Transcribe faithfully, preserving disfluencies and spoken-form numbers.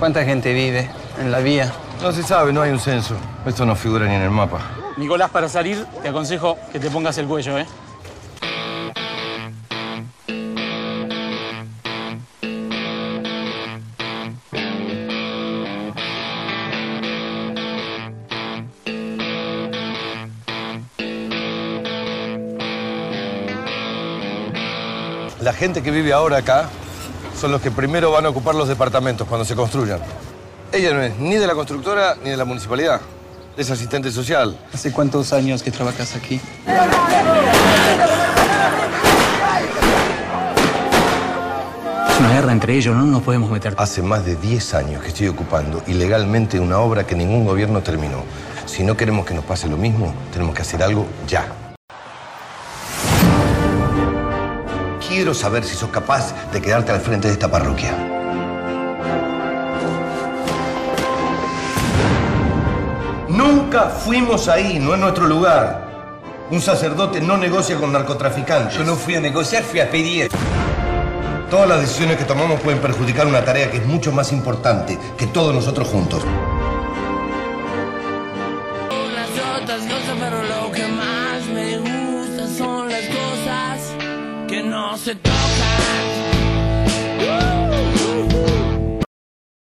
¿Cuánta gente vive en la vía? No se sabe, no hay un censo. Esto no figura ni en el mapa. Nicolás, para salir, te aconsejo que te pongas el cuello, ¿eh? La gente que vive ahora acá son los que primero van a ocupar los departamentos cuando se construyan. Ella no es ni de la constructora ni de la municipalidad. Es asistente social. ¿Hace cuántos años que trabajas aquí? Es una guerra entre ellos, no nos podemos meter. Hace más de diez años que estoy ocupando ilegalmente una obra que ningún gobierno terminó. Si no queremos que nos pase lo mismo, tenemos que hacer algo ya. Quiero saber si sos capaz de quedarte al frente de esta parroquia. Nunca fuimos ahí, no es nuestro lugar. Un sacerdote no negocia con narcotraficantes. Yo no fui a negociar, fui a pedir. Todas las decisiones que tomamos pueden perjudicar una tarea que es mucho más importante que todos nosotros juntos. Las otras cosas, pero lo que más me gusta son las cosas que no se tocan. Uh, uh, uh.